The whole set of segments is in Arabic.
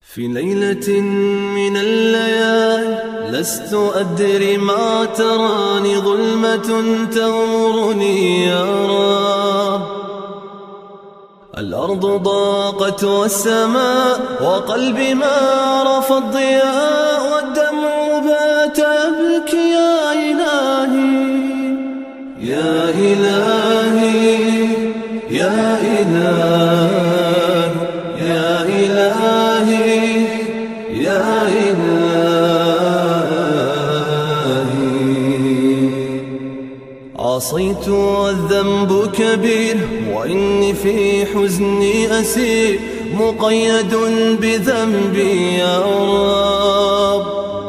في ليلة من الليالي لست أدري ما تراني ظلمة تغمرني يا رب. الأرض ضاقت والسماء وقلبي ما رفض ضياء، والدمع بات يبكي يا إلهي يا إلهي يا إلهي يا إلهي يا إلهي. عصيت والذنب كبير وإني في حزني أسير، مقيد بذنبي يا رب.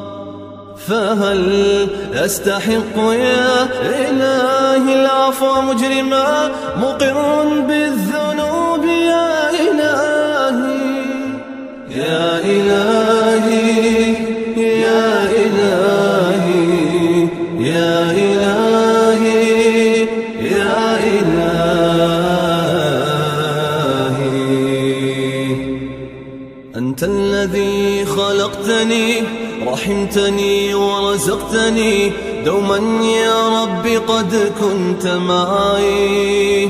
فهل أستحق يا إلهي العفو مجرما، مقر بالذنوب يا إلهي يا إلهي يا إلهي يا إلهي يا إلهي. أنت الذي خلقتني رحمتني ورزقتني دوما يا رب قد كنت معي،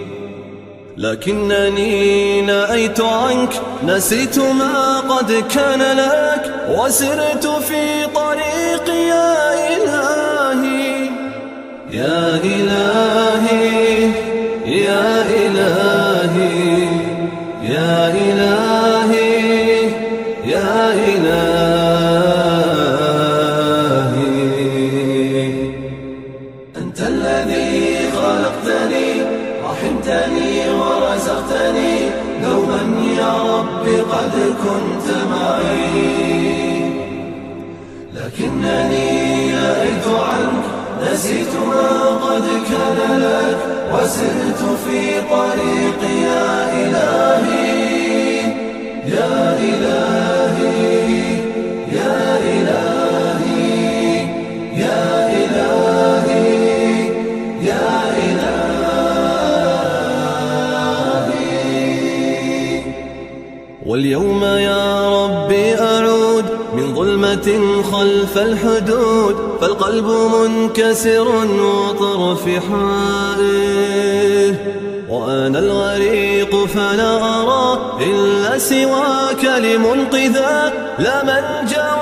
لكنني نأيت عنك نسيت ما قد كان لك، وسرت في طريقي يا إلهي يا إلهي يا إلهي يا إلهي يا إلهي. أنت الذي خلقتني رحمتني ورزقتني دوما يا رب قد كنت معي، لكنني نأيت عنك نسيت ما قد كان لك، وسرت في طريقي يا إلهي يا إلهي يا إلهي يا إلهي يا إلهي. واليوم يا ربي أعود من ظلمة خلف الحدود، فالقلب منكسر وطرفي حائر، وأنا الغريق فلا أرى إلا سواك لمنقذا، لا منجا